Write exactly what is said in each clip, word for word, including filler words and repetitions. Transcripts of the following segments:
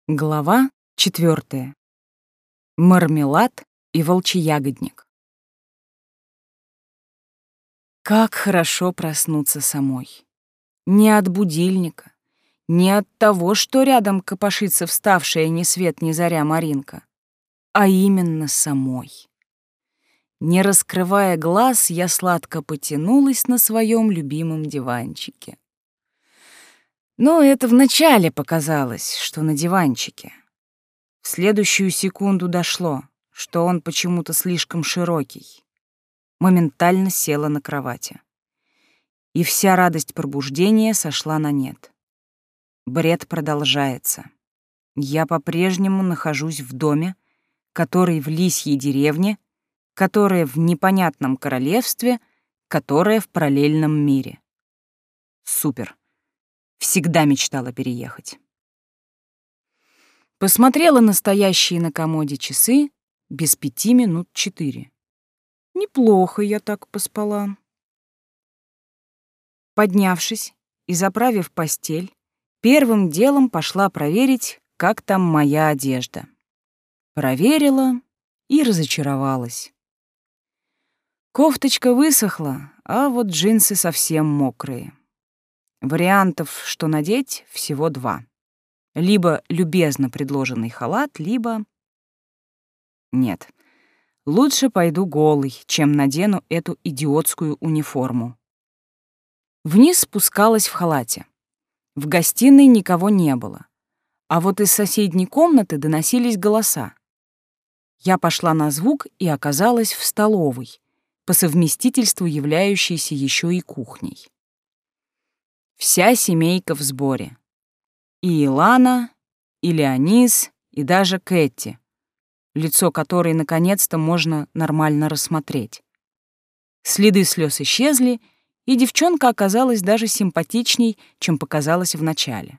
Глава четвёртая. Мармелад и волчий ягодник. Как хорошо проснуться самой. Не от будильника, не от того, что рядом копошится вставшая ни свет ни заря Маринка, а именно самой. Не раскрывая глаз, я сладко потянулась на своем любимом диванчике. Но это вначале показалось, что на диванчике. В следующую секунду дошло, что он почему-то слишком широкий. Моментально села на кровати. И вся радость пробуждения сошла на нет. Бред продолжается. Я по-прежнему нахожусь в доме, который в лисьей деревне, которая в непонятном королевстве, которая в параллельном мире. Супер. Всегда мечтала переехать. Посмотрела на стоящие на комоде часы без пяти минут четыре. Неплохо я так поспала. Поднявшись и заправив постель, первым делом пошла проверить, как там моя одежда. Проверила и разочаровалась. Кофточка высохла, а вот джинсы совсем мокрые. Вариантов, что надеть, всего два. Либо любезно предложенный халат, либо... Нет, лучше пойду голой, чем надену эту идиотскую униформу. Вниз спускалась в халате. В гостиной никого не было. А вот из соседней комнаты доносились голоса. Я пошла на звук и оказалась в столовой, по совместительству являющейся еще и кухней. Вся семейка в сборе. И Илана, и Леонис, и даже Кэти, лицо которой наконец-то можно нормально рассмотреть. Следы слез исчезли, и девчонка оказалась даже симпатичней, чем показалось вначале.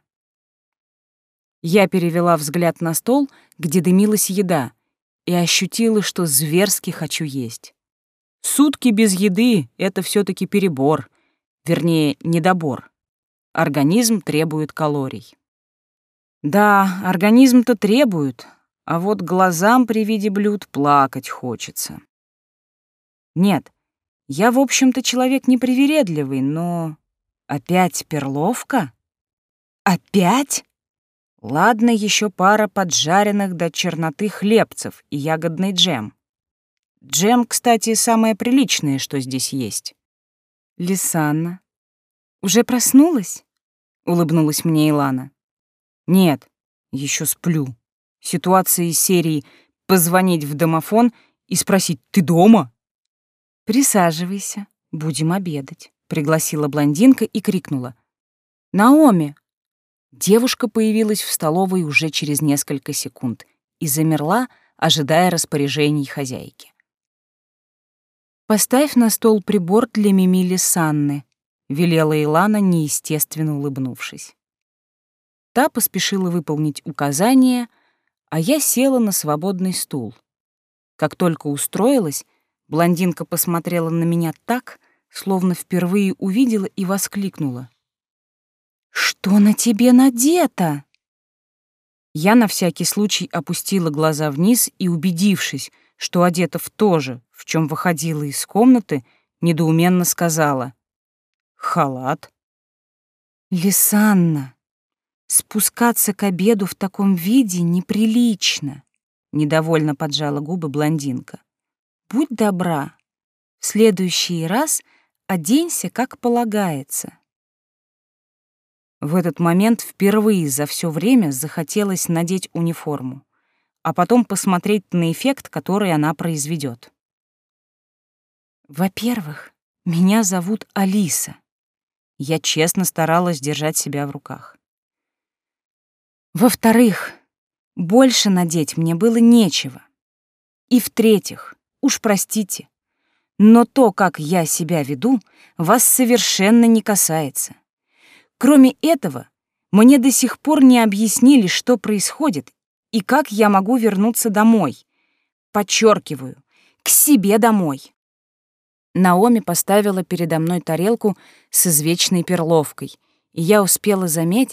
Я перевела взгляд на стол, где дымилась еда, и ощутила, что зверски хочу есть. Сутки без еды — это все-таки перебор, вернее, недобор. Организм требует калорий. Да, организм-то требует, а вот глазам при виде блюд плакать хочется. Нет, я, в общем-то, человек непривередливый, но... Опять перловка? Опять? Ладно, еще пара поджаренных до черноты хлебцев и ягодный джем. Джем, кстати, самое приличное, что здесь есть. Лисанна, уже проснулась? Улыбнулась мне Илана. Нет, еще сплю. Ситуация из серии «позвонить в домофон и спросить: ты дома?» «Присаживайся, будем обедать», — пригласила блондинка и крикнула: «Наоми!» Девушка появилась в столовой уже через несколько секунд и замерла, ожидая распоряжений хозяйки. «Поставь на стол прибор для Мими Лисанны», — велела Илана, неестественно улыбнувшись. Та поспешила выполнить указание, а я села на свободный стул. Как только устроилась, блондинка посмотрела на меня так, словно впервые увидела и воскликнула: «Что на тебе надето?» Я на всякий случай опустила глаза вниз и, убедившись, что одета в то же, в чем выходила из комнаты, недоуменно сказала: «Халат». «Лисанна, спускаться к обеду в таком виде неприлично», — недовольно поджала губы блондинка. «Будь добра, в следующий раз оденься, как полагается». В этот момент впервые за все время захотелось надеть униформу, а потом посмотреть на эффект, который она произведет. «Во-первых, меня зовут Алиса». Я честно старалась держать себя в руках. «Во-вторых, больше надеть мне было нечего. И в-третьих, уж простите, но то, как я себя веду, вас совершенно не касается. Кроме этого, мне до сих пор не объяснили, что происходит и как я могу вернуться домой. Подчеркиваю, к себе домой». Наоми поставила передо мной тарелку с извечной перловкой, и я успела заметить,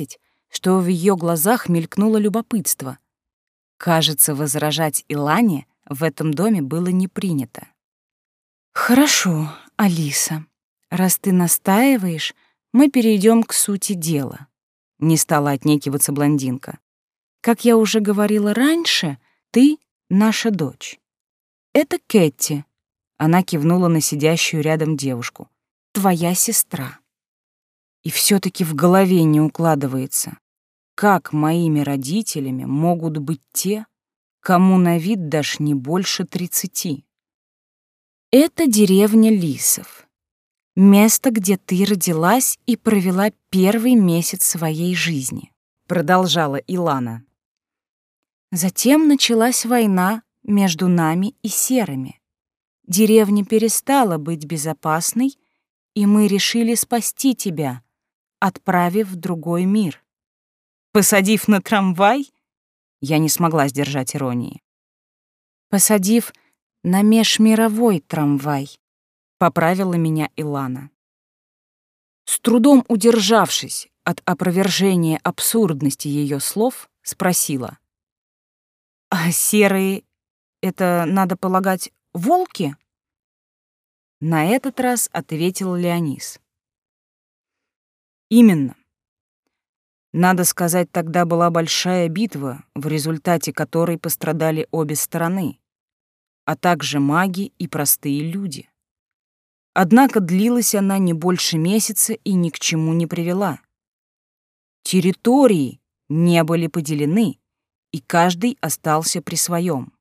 что в ее глазах мелькнуло любопытство. Кажется, возражать Илане в этом доме было не принято. «Хорошо, Алиса, раз ты настаиваешь, мы перейдем к сути дела», — не стала отнекиваться блондинка. «Как я уже говорила раньше, ты — наша дочь. Это Кэти», — она кивнула на сидящую рядом девушку, — «твоя сестра». И все-таки в голове не укладывается, как моими родителями могут быть те, кому на вид даже не больше тридцати. Это деревня Лисов, место, где ты родилась и провела первый месяц своей жизни, продолжала Илана. Затем началась война между нами и серыми. Деревня перестала быть безопасной, и мы решили спасти тебя, отправив в другой мир. Посадив на трамвай? Я не смогла сдержать иронии. Посадив на межмировой трамвай, поправила меня Илана. С трудом удержавшись от опровержения абсурдности ее слов, спросила. «А серые — это, надо полагать, волки?» На этот раз ответил Леонис. «Именно. Надо сказать, тогда была большая битва, в результате которой пострадали обе стороны, а также маги и простые люди. Однако длилась она не больше месяца и ни к чему не привела. Территории не были поделены, и каждый остался при своем.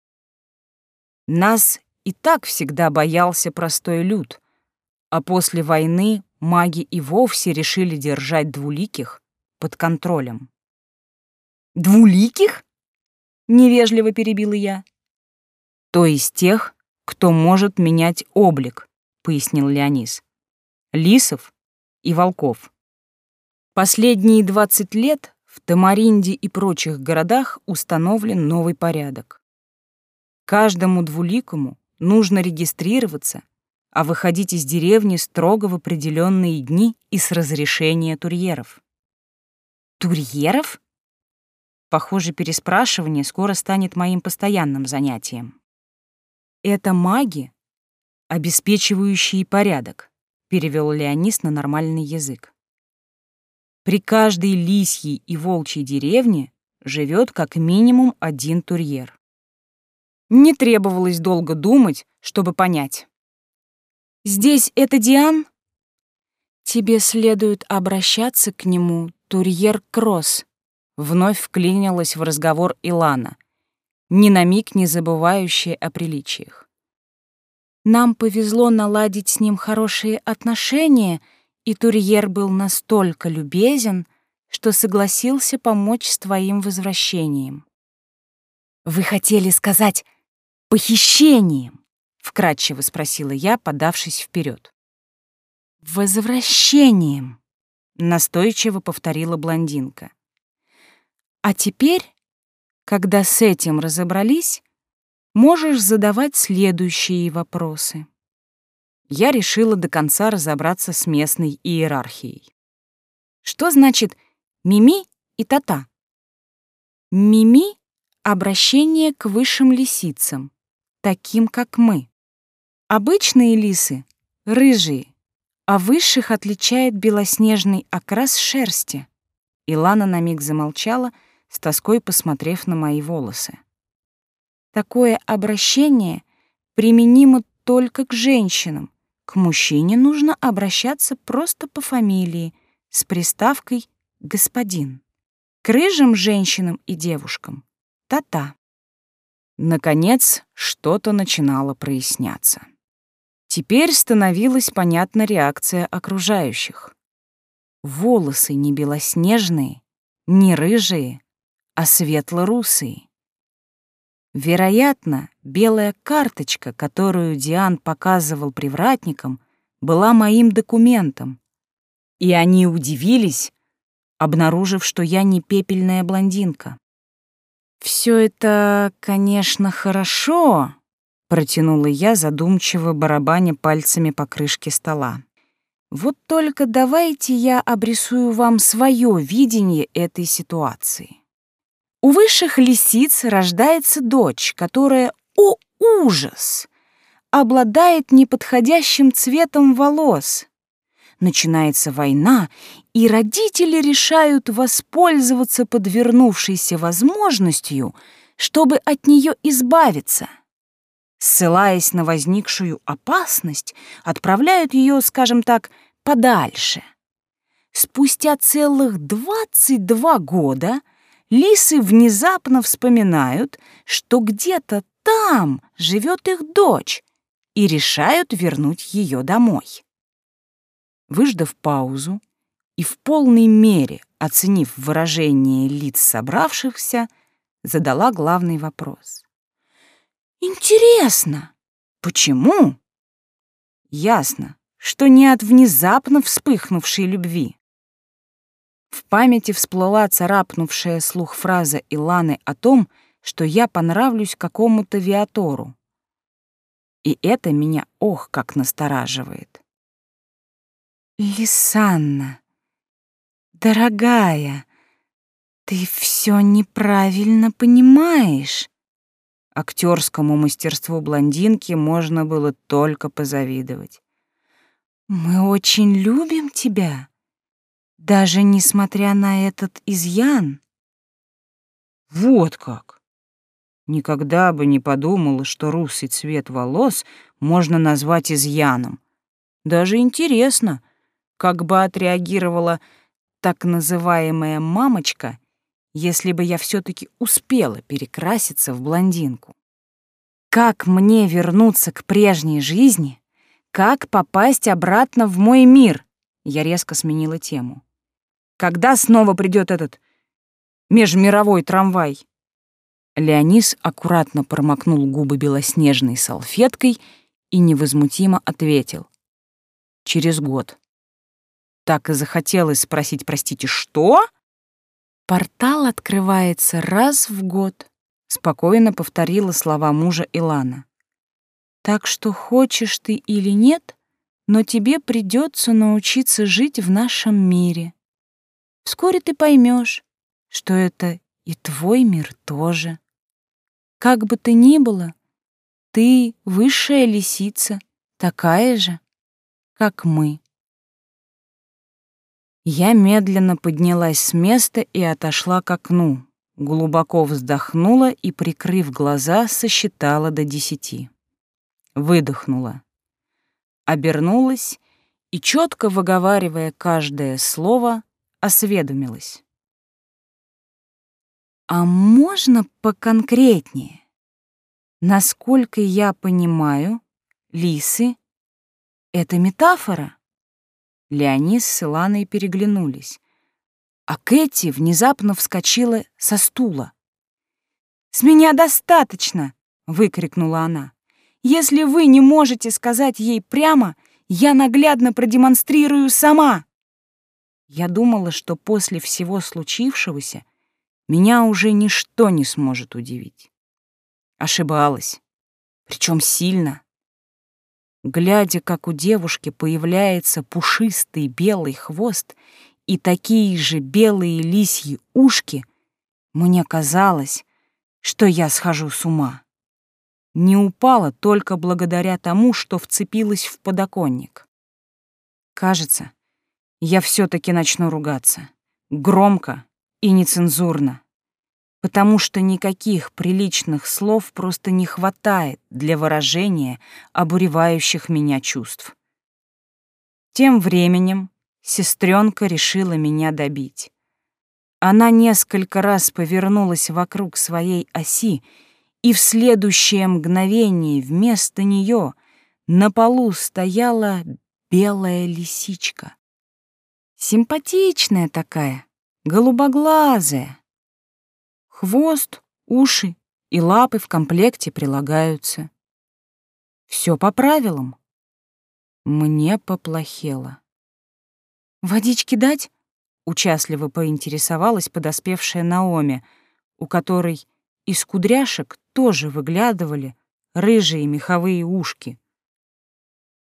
Нас и так всегда боялся простой люд, а после войны маги и вовсе решили держать двуликих под контролем. «Двуликих?» — невежливо перебила я. «То есть тех, кто может менять облик», — пояснил Леонис. «Лисов и волков. Последние двадцать лет в Тамаринде и прочих городах установлен новый порядок. Каждому двуликому нужно регистрироваться, а выходить из деревни строго в определенные дни и с разрешения турьеров». «Турьеров?» Похоже, переспрашивание скоро станет моим постоянным занятием. «Это маги, обеспечивающие порядок», — перевел Леонис на нормальный язык. «При каждой лисьей и волчьей деревне живет как минимум один турьер». Не требовалось долго думать, чтобы понять. «Здесь это Диан?» «Тебе следует обращаться к нему, турьер Кросс», — вновь вклинилась в разговор Илана, ни на миг не забывающая о приличиях. «Нам повезло наладить с ним хорошие отношения, и турьер был настолько любезен, что согласился помочь с твоим возвращением». «Вы хотели сказать похищением?» — вкратчиво спросила я, подавшись вперед. «Возвращением», — настойчиво повторила блондинка. «А теперь, когда с этим разобрались, можешь задавать следующие вопросы». Я решила до конца разобраться с местной иерархией. Что значит «мими» и «тата»? «Мими» — обращение к высшим лисицам, таким как мы. Обычные лисы — рыжие, а высших отличает белоснежный окрас шерсти. Илана на миг замолчала, с тоской посмотрев на мои волосы. Такое обращение применимо только к женщинам. К мужчине нужно обращаться просто по фамилии, с приставкой «господин». К рыжим женщинам и девушкам — «тата». Наконец, что-то начинало проясняться. Теперь становилась понятна реакция окружающих. Волосы не белоснежные, не рыжие, а светло-русые. Вероятно, белая карточка, которую Диан показывал привратникам, была моим документом, и они удивились, обнаружив, что я не пепельная блондинка. «Все это, конечно, хорошо», — протянула я, задумчиво барабаня пальцами по крышке стола. Вот только давайте я обрисую вам свое видение этой ситуации. У высших лисиц рождается дочь, которая, о ужас, обладает неподходящим цветом волос. Начинается война, и родители решают воспользоваться подвернувшейся возможностью, чтобы от нее избавиться. Ссылаясь на возникшую опасность, отправляют ее, скажем так, подальше. Спустя целых двадцать два года лисы внезапно вспоминают, что где-то там живет их дочь, и решают вернуть ее домой. Выждав паузу и в полной мере оценив выражение лиц собравшихся, задала главный вопрос. «Интересно, почему?» Ясно, что не от внезапно вспыхнувшей любви. В памяти всплыла царапнувшая слух фраза Иланы о том, что я понравлюсь какому-то Виатору. И это меня ох как настораживает. «Лисанна, дорогая, ты все неправильно понимаешь». Актерскому мастерству блондинки можно было только позавидовать. «Мы очень любим тебя, даже несмотря на этот изъян». Вот как! Никогда бы не подумала, что русый цвет волос можно назвать изъяном. Даже интересно, как бы отреагировала так называемая мамочка, если бы я все-таки успела перекраситься в блондинку. Как мне вернуться к прежней жизни? Как попасть обратно в мой мир? Я резко сменила тему. Когда снова придет этот межмировой трамвай? Леонис аккуратно промокнул губы белоснежной салфеткой и невозмутимо ответил. Через год. Так и захотелось спросить, простите, что? Портал открывается раз в год, спокойно повторила слова мужа Илана. Так что хочешь ты или нет, но тебе придется научиться жить в нашем мире. Вскоре ты поймешь, что это и твой мир тоже. Как бы то ни было, ты высшая лисица, такая же, как мы. Я медленно поднялась с места и отошла к окну, глубоко вздохнула и, прикрыв глаза, сосчитала до десяти. Выдохнула. Обернулась и, четко выговаривая каждое слово, осведомилась. «А можно поконкретнее? Насколько я понимаю, лисы — это метафора?» Леонис с Иланой переглянулись, а Кэти внезапно вскочила со стула. «С меня достаточно!» — выкрикнула она. «Если вы не можете сказать ей прямо, я наглядно продемонстрирую сама!» Я думала, что после всего случившегося меня уже ничто не сможет удивить. Ошибалась, причем сильно. Глядя, как у девушки появляется пушистый белый хвост и такие же белые лисьи ушки, мне казалось, что я схожу с ума. Не упала только благодаря тому, что вцепилась в подоконник. Кажется, я все-таки начну ругаться. Громко и нецензурно. Потому что никаких приличных слов просто не хватает для выражения обуревающих меня чувств. Тем временем сестренка решила меня добить. Она несколько раз повернулась вокруг своей оси, и в следующее мгновение вместо нее на полу стояла белая лисичка. Симпатичная такая, голубоглазая. Хвост, уши и лапы в комплекте прилагаются. Все по правилам. Мне поплохело. «Водички дать?» — участливо поинтересовалась подоспевшая Наоми, у которой из кудряшек тоже выглядывали рыжие меховые ушки.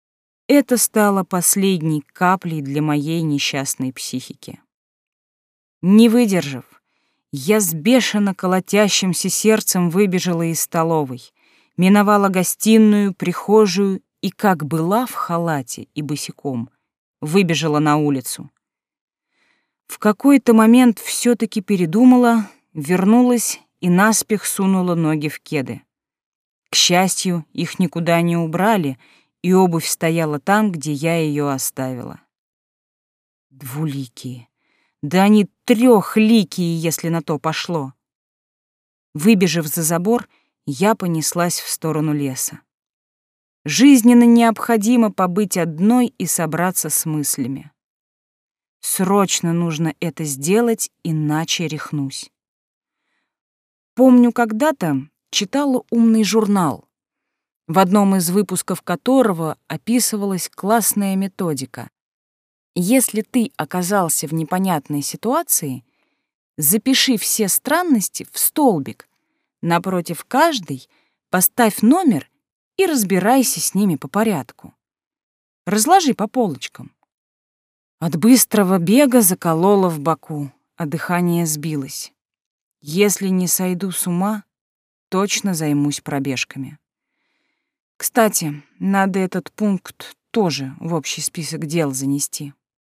Это стало последней каплей для моей несчастной психики. Не выдержав, я с бешено колотящимся сердцем выбежала из столовой, миновала гостиную, прихожую и, как была в халате и босиком, выбежала на улицу. В какой-то момент все-таки передумала, вернулась и наспех сунула ноги в кеды. К счастью, их никуда не убрали, и обувь стояла там, где я ее оставила. Двуликие. Да они трехликие, если на то пошло. Выбежав за забор, я понеслась в сторону леса. Жизненно необходимо побыть одной и собраться с мыслями. Срочно нужно это сделать, иначе рехнусь. Помню, когда-то читала умный журнал, в одном из выпусков которого описывалась классная методика. Если ты оказался в непонятной ситуации, запиши все странности в столбик, напротив каждой поставь номер и разбирайся с ними по порядку. Разложи по полочкам. От быстрого бега закололо в боку, а дыхание сбилось. Если не сойду с ума, точно займусь пробежками. Кстати, надо этот пункт тоже в общий список дел занести.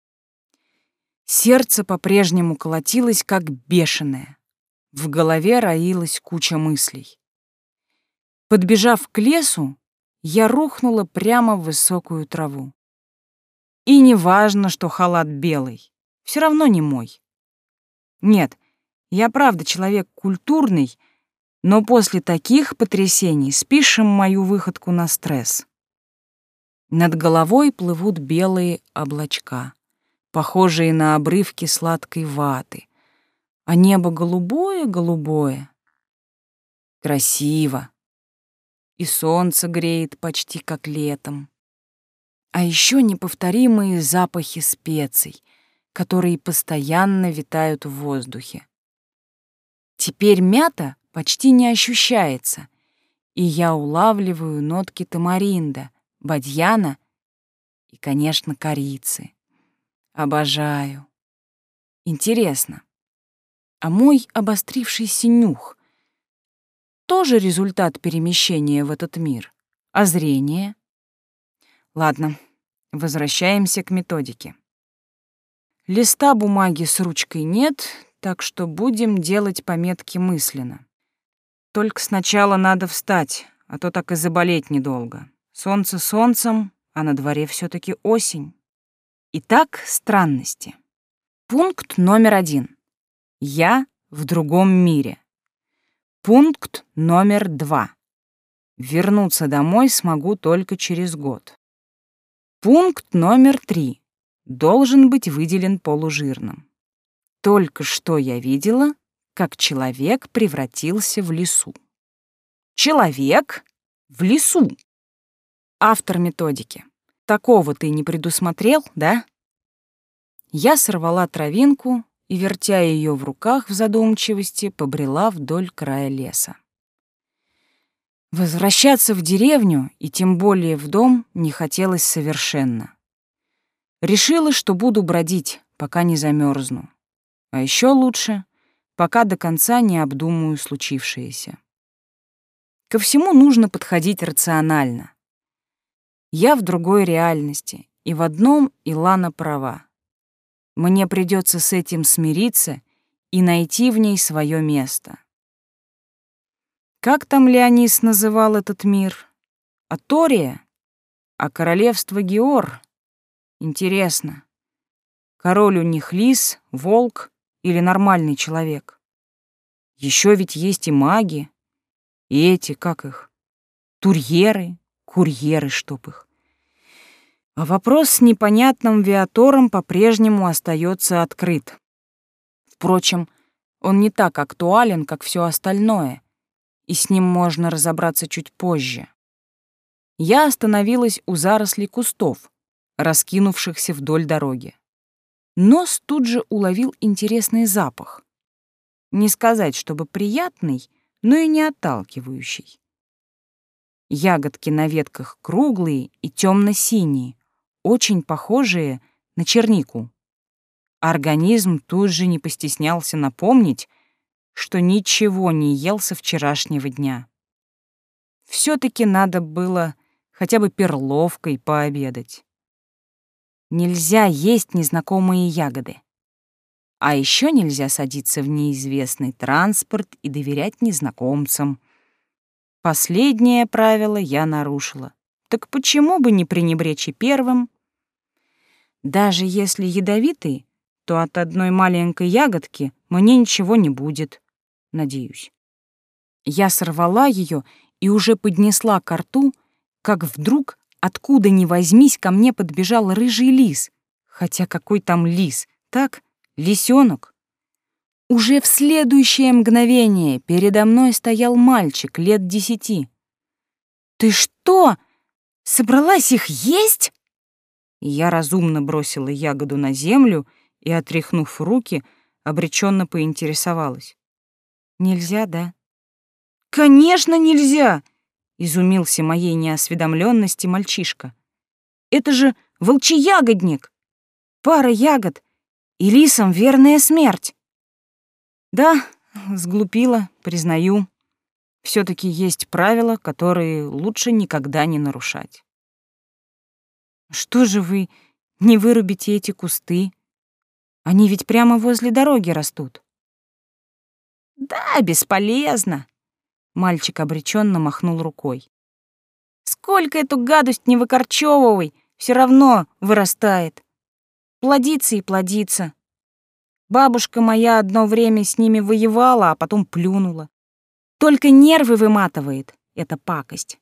Сердце по-прежнему колотилось, как бешеное. В голове роилась куча мыслей. Подбежав к лесу, я рухнула прямо в высокую траву. И не важно, что халат белый, все равно не мой. Нет, я правда человек культурный, но после таких потрясений спишем мою выходку на стресс. Над головой плывут белые облачка, похожие на обрывки сладкой ваты, а небо голубое-голубое. Красиво. И солнце греет почти как летом. А еще неповторимые запахи специй, которые постоянно витают в воздухе. Теперь мята почти не ощущается, и я улавливаю нотки тамаринда, бадьяна и, конечно, корицы. Обожаю. Интересно, а мой обострившийся нюх тоже результат перемещения в этот мир? А зрение? Ладно, возвращаемся к методике. Листа бумаги с ручкой нет, так что будем делать пометки мысленно. Только сначала надо встать, а то так и заболеть недолго. Солнце солнцем, а на дворе все-таки осень. Итак, странности. Пункт номер один. Я в другом мире. Пункт номер два. Вернуться домой смогу только через год. Пункт номер три. Должен быть выделен полужирным. Только что я видела, как человек превратился в лису. Человек в лису. Автор методики. Такого ты не предусмотрел, да? Я сорвала травинку и, вертя ее в руках в задумчивости, побрела вдоль края леса. Возвращаться в деревню, и тем более в дом, не хотелось совершенно. Решила, что буду бродить, пока не замерзну. А еще лучше, пока до конца не обдумаю случившееся. Ко всему нужно подходить рационально. Я в другой реальности, и в одном Илана права. Мне придется с этим смириться и найти в ней свое место. Как там Леонис называл этот мир? Атория? А королевство Геор? Интересно, король у них лис, волк или нормальный человек? Еще ведь есть и маги, и эти, как их, турьеры, курьеры, чтоб их. А вопрос с непонятным Виатором по-прежнему остается открыт. Впрочем, он не так актуален, как все остальное, и с ним можно разобраться чуть позже. Я остановилась у зарослей кустов, раскинувшихся вдоль дороги. Нос тут же уловил интересный запах. Не сказать, чтобы приятный, но и не отталкивающий. Ягодки на ветках круглые и темно-синие, очень похожие на чернику. Организм тут же не постеснялся напомнить, что ничего не ел со вчерашнего дня. Все-таки надо было хотя бы перловкой пообедать. Нельзя есть незнакомые ягоды. А еще нельзя садиться в неизвестный транспорт и доверять незнакомцам. Последнее правило я нарушила. Так почему бы не пренебречь и первым? Даже если ядовитый, то от одной маленькой ягодки мне ничего не будет, надеюсь. Я сорвала ее и уже поднесла ко рту, как вдруг, откуда ни возьмись, ко мне подбежал рыжий лис. Хотя какой там лис? Так, лисенок. Уже в следующее мгновение передо мной стоял мальчик лет десяти. «Ты что, собралась их есть?» Я разумно бросила ягоду на землю и, отряхнув руки, обреченно поинтересовалась. «Нельзя, да?» «Конечно, нельзя!» — изумился моей неосведомленности мальчишка. «Это же волчий-ягодник! Пара ягод, и лисам верная смерть!» «Да, сглупила, признаю. Все-таки есть правила, которые лучше никогда не нарушать». «Что же вы не вырубите эти кусты? Они ведь прямо возле дороги растут». «Да, бесполезно», — мальчик обреченно махнул рукой. «Сколько эту гадость не выкорчевывай, все равно вырастает. Плодится и плодится. Бабушка моя одно время с ними воевала, а потом плюнула. Только нервы выматывает эта пакость».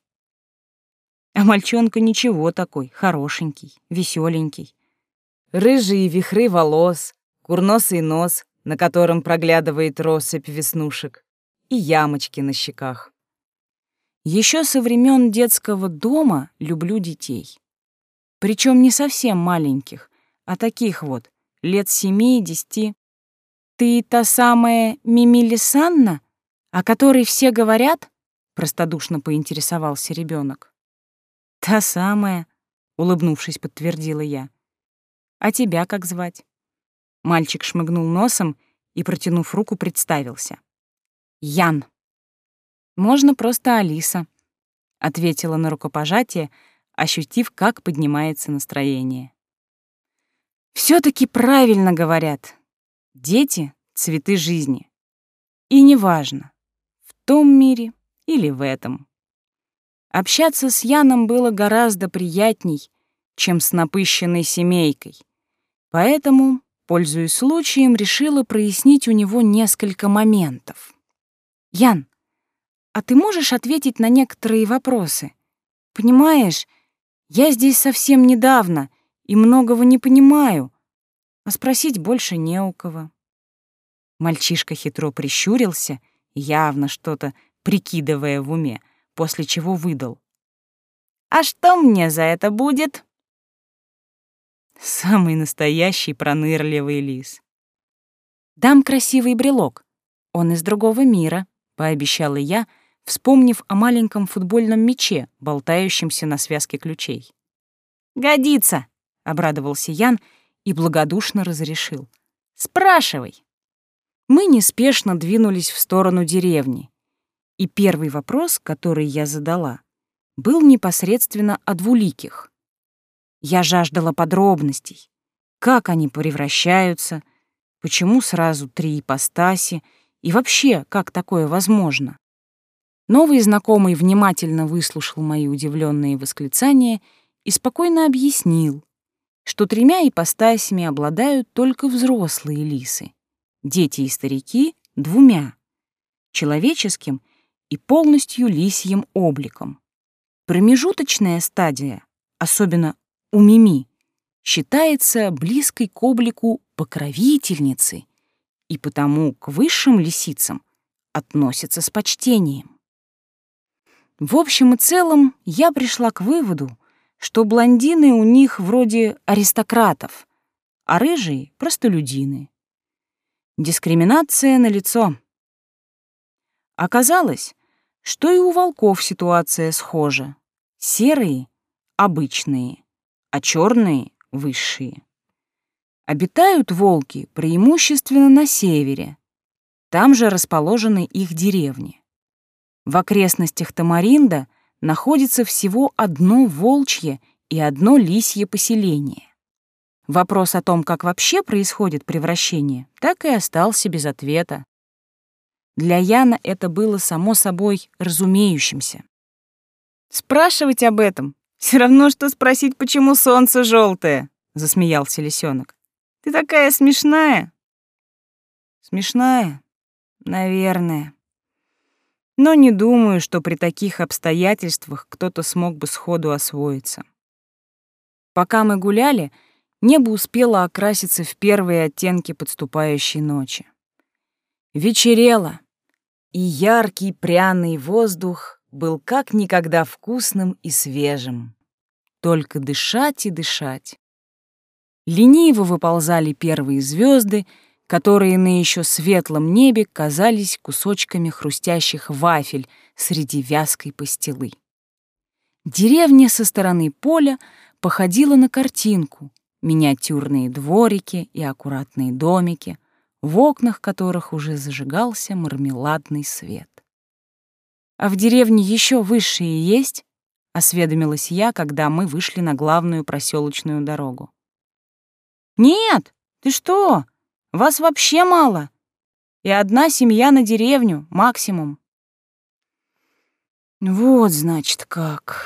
А мальчонка ничего такой, хорошенький, веселенький. Рыжие вихры волос, курносый нос, на котором проглядывает россыпь веснушек, и ямочки на щеках. Еще со времен детского дома люблю детей. Причем не совсем маленьких, а таких вот, лет семи-десяти. «Ты та самая Мими Санна, о которой все говорят?» — простодушно поинтересовался ребенок. «Та самая», — улыбнувшись, подтвердила я. «А тебя как звать?» Мальчик шмыгнул носом и, протянув руку, представился. «Ян». «Можно просто Алиса», — ответила на рукопожатие, ощутив, как поднимается настроение. «Все-таки правильно говорят. Дети — цветы жизни. И неважно, в том мире или в этом». Общаться с Яном было гораздо приятней, чем с напыщенной семейкой. Поэтому, пользуясь случаем, решила прояснить у него несколько моментов. «Ян, а ты можешь ответить на некоторые вопросы? Понимаешь, я здесь совсем недавно и многого не понимаю, а спросить больше не у кого». Мальчишка хитро прищурился, явно что-то прикидывая в уме, после чего выдал. «А что мне за это будет?» Самый настоящий пронырливый лис. «Дам красивый брелок. Он из другого мира», — пообещала я, вспомнив о маленьком футбольном мяче, болтающемся на связке ключей. «Годится», — обрадовался Ян и благодушно разрешил. «Спрашивай». Мы неспешно двинулись в сторону деревни. И первый вопрос, который я задала, был непосредственно о двуликих. Я жаждала подробностей. Как они превращаются, почему сразу три ипостаси и вообще, как такое возможно. Новый знакомый внимательно выслушал мои удивленные восклицания и спокойно объяснил, что тремя ипостасями обладают только взрослые лисы, дети и старики — двумя — человеческим и полностью лисьим обликом. Промежуточная стадия, особенно у Мими, считается близкой к облику покровительницы и потому к высшим лисицам относится с почтением. В общем и целом, я пришла к выводу, что блондины у них вроде аристократов, а рыжие — простолюдины. Дискриминация налицо. Оказалось, что и у волков ситуация схожа. Серые — обычные, а черные — высшие. Обитают волки преимущественно на севере. Там же расположены их деревни. В окрестностях Тамаринда находится всего одно волчье и одно лисье поселение. Вопрос о том, как вообще происходит превращение, так и остался без ответа. Для Яна это было само собой разумеющимся. «Спрашивать об этом все равно, что спросить, почему солнце желтое», — засмеялся лисенок. «Ты такая смешная». «Смешная? Наверное. Но не думаю, что при таких обстоятельствах кто-то смог бы сходу освоиться». Пока мы гуляли, небо успело окраситься в первые оттенки подступающей ночи. Вечерело, и яркий пряный воздух был как никогда вкусным и свежим. Только дышать и дышать. Лениво выползали первые звезды, которые на еще светлом небе казались кусочками хрустящих вафель среди вязкой пастилы. Деревня со стороны поля походила на картинку: миниатюрные дворики и аккуратные домики, в окнах которых уже зажигался мармеладный свет. «А в деревне еще высшие есть?» — осведомилась я, когда мы вышли на главную проселочную дорогу. «Нет, ты что? Вас вообще мало. И одна семья на деревню, максимум». «Вот, значит, как.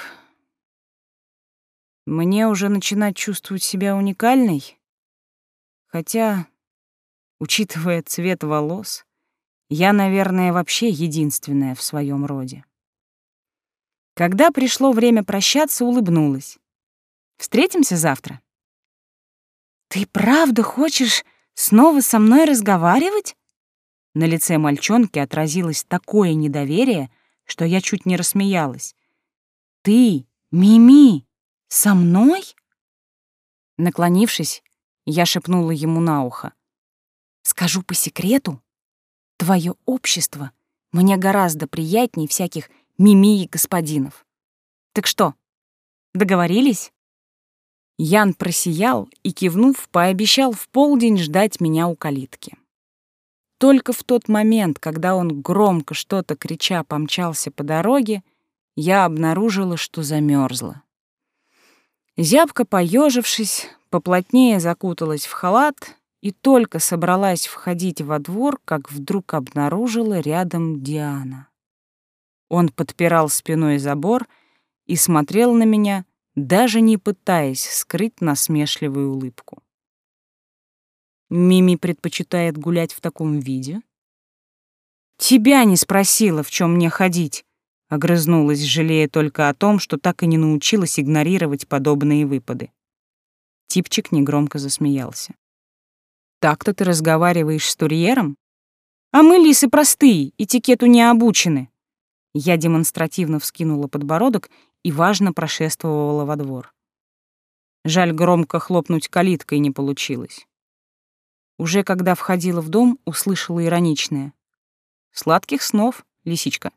Мне уже начинать чувствовать себя уникальной? Хотя, учитывая цвет волос, я, наверное, вообще единственная в своем роде». Когда пришло время прощаться, улыбнулась. «Встретимся завтра?» «Ты правда хочешь снова со мной разговаривать?» На лице мальчонки отразилось такое недоверие, что я чуть не рассмеялась. «Ты, Мими, со мной?» Наклонившись, я шепнула ему на ухо. «Скажу по секрету, твое общество мне гораздо приятнее всяких Мими и господинов. Так что, договорились?» Ян просиял и, кивнув, пообещал в полдень ждать меня у калитки. Только в тот момент, когда он громко что-то крича помчался по дороге, я обнаружила, что замерзла. Зябко поежившись, поплотнее закуталась в халат и только собралась входить во двор, как вдруг обнаружила рядом Диана. Он подпирал спиной забор и смотрел на меня, даже не пытаясь скрыть насмешливую улыбку. «Мими предпочитает гулять в таком виде?» «Тебя не спросила, в чем мне ходить», — огрызнулась, жалея только о том, что так и не научилась игнорировать подобные выпады. Типчик негромко засмеялся. «Так-то ты разговариваешь с турьером? А мы, лисы, простые, этикету не обучены». Я демонстративно вскинула подбородок и важно прошествовала во двор. Жаль, громко хлопнуть калиткой не получилось. Уже когда входила в дом, услышала ироничное: «Сладких снов, лисичка».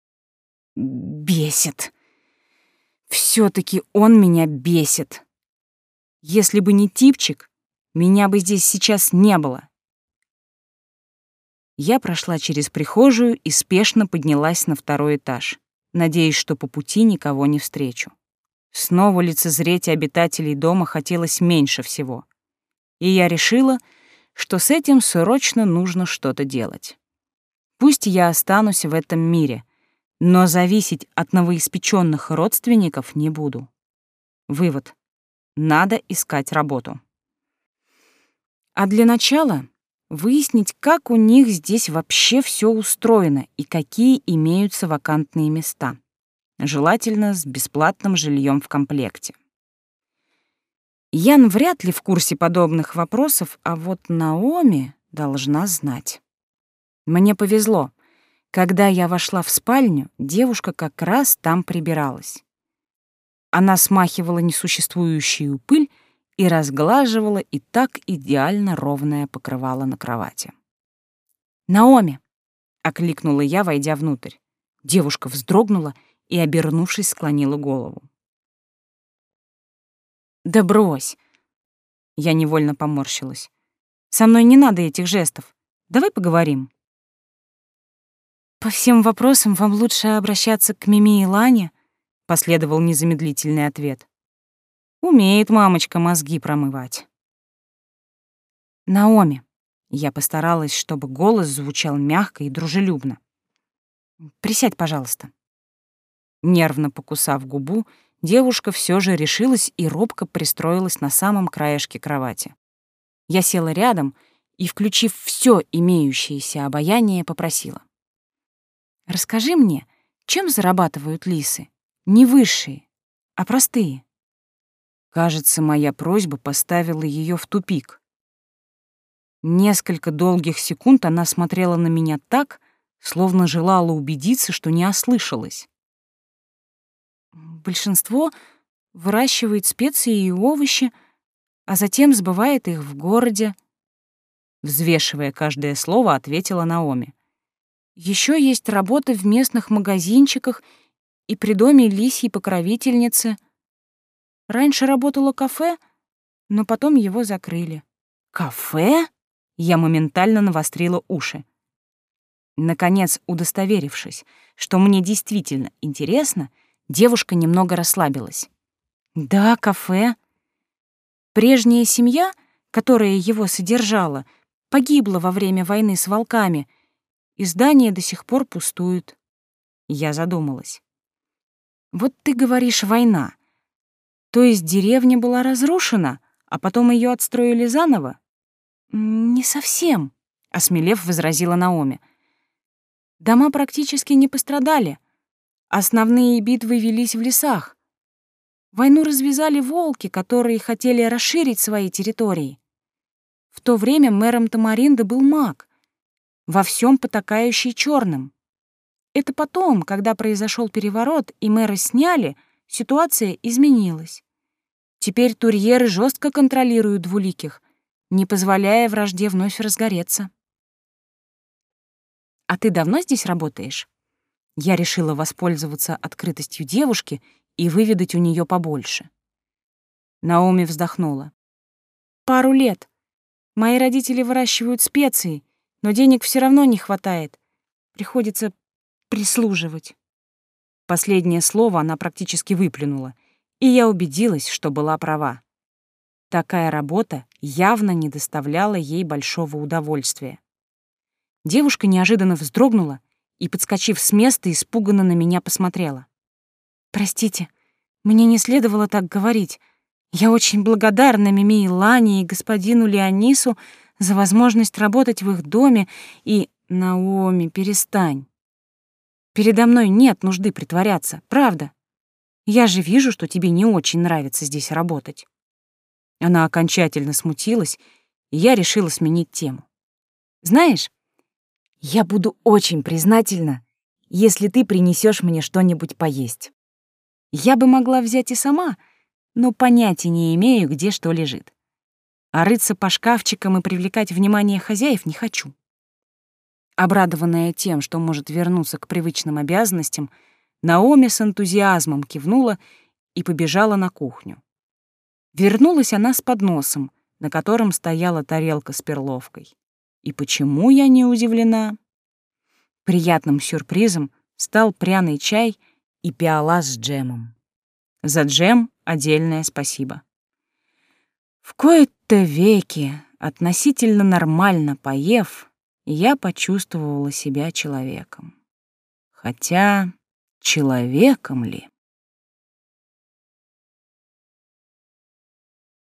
Бесит. Все-таки он меня бесит. Если бы не типчик, меня бы здесь сейчас не было. Я прошла через прихожую и спешно поднялась на второй этаж, надеясь, что по пути никого не встречу. Снова лицезреть обитателей дома хотелось меньше всего. И я решила, что с этим срочно нужно что-то делать. Пусть я останусь в этом мире, но зависеть от новоиспеченных родственников не буду. Вывод: надо искать работу. А для начала выяснить, как у них здесь вообще все устроено и какие имеются вакантные места. Желательно с бесплатным жильем в комплекте. Ян вряд ли в курсе подобных вопросов, а вот Наоми должна знать. Мне повезло. Когда я вошла в спальню, девушка как раз там прибиралась. Она смахивала несуществующую пыль и разглаживала и так идеально ровное покрывало на кровати. «Наоми!» — окликнула я, войдя внутрь. Девушка вздрогнула и, обернувшись, склонила голову. Да брось. Я невольно поморщилась. Со мной не надо этих жестов. Давай поговорим. По всем вопросам вам лучше обращаться к Мими и Лане, последовал незамедлительный ответ. Умеет мамочка мозги промывать. Наоми. Я постаралась, чтобы голос звучал мягко и дружелюбно. Присядь, пожалуйста. Нервно покусав губу, девушка все же решилась и робко пристроилась на самом краешке кровати. Я села рядом и, включив все имеющееся обаяние, попросила. «Расскажи мне, чем зарабатывают лисы? Не высшие, а простые». Кажется, моя просьба поставила ее в тупик. Несколько долгих секунд она смотрела на меня так, словно желала убедиться, что не ослышалась. Большинство выращивает специи и овощи, а затем сбывает их в городе. Взвешивая каждое слово, ответила Наоми. Еще есть работа в местных магазинчиках и при доме лисьей покровительницы. Раньше работало кафе, но потом его закрыли. Кафе? Я моментально навострила уши. Наконец, удостоверившись, что мне действительно интересно, девушка немного расслабилась. Да, кафе. Прежняя семья, которая его содержала, погибла во время войны с волками, и здание до сих пор пустует. Я задумалась. Вот ты говоришь «война». То есть деревня была разрушена, а потом ее отстроили заново? Не совсем, осмелев, возразила Наоми. Дома практически не пострадали. Основные битвы велись в лесах. Войну развязали волки, которые хотели расширить свои территории. В то время мэром Тамаринды был маг, во всем потакающий черным. Это потом, когда произошел переворот и мэра сняли, ситуация изменилась. Теперь турьеры жестко контролируют двуликих, не позволяя вражде вновь разгореться. «А ты давно здесь работаешь?» Я решила воспользоваться открытостью девушки и выведать у нее побольше. Наоми вздохнула. «Пару лет. Мои родители выращивают специи, но денег все равно не хватает. Приходится прислуживать». Последнее слово она практически выплюнула, и я убедилась, что была права. Такая работа явно не доставляла ей большого удовольствия. Девушка неожиданно вздрогнула и, подскочив с места, испуганно на меня посмотрела. «Простите, мне не следовало так говорить. Я очень благодарна Мими и Лане и господину Леонису за возможность работать в их доме и... Наоми, перестань. Передо мной нет нужды притворяться, правда. Я же вижу, что тебе не очень нравится здесь работать». Она окончательно смутилась, и я решила сменить тему. «Знаешь, я буду очень признательна, если ты принесешь мне что-нибудь поесть. Я бы могла взять и сама, но понятия не имею, где что лежит. А рыться по шкафчикам и привлекать внимание хозяев не хочу». Обрадованная тем, что может вернуться к привычным обязанностям, Наоми с энтузиазмом кивнула и побежала на кухню. Вернулась она с подносом, на котором стояла тарелка с перловкой. И почему я не удивлена? Приятным сюрпризом стал пряный чай и пиала с джемом. За джем отдельное спасибо. В кои-то веки, относительно нормально поев, я почувствовала себя человеком. Хотя человеком ли?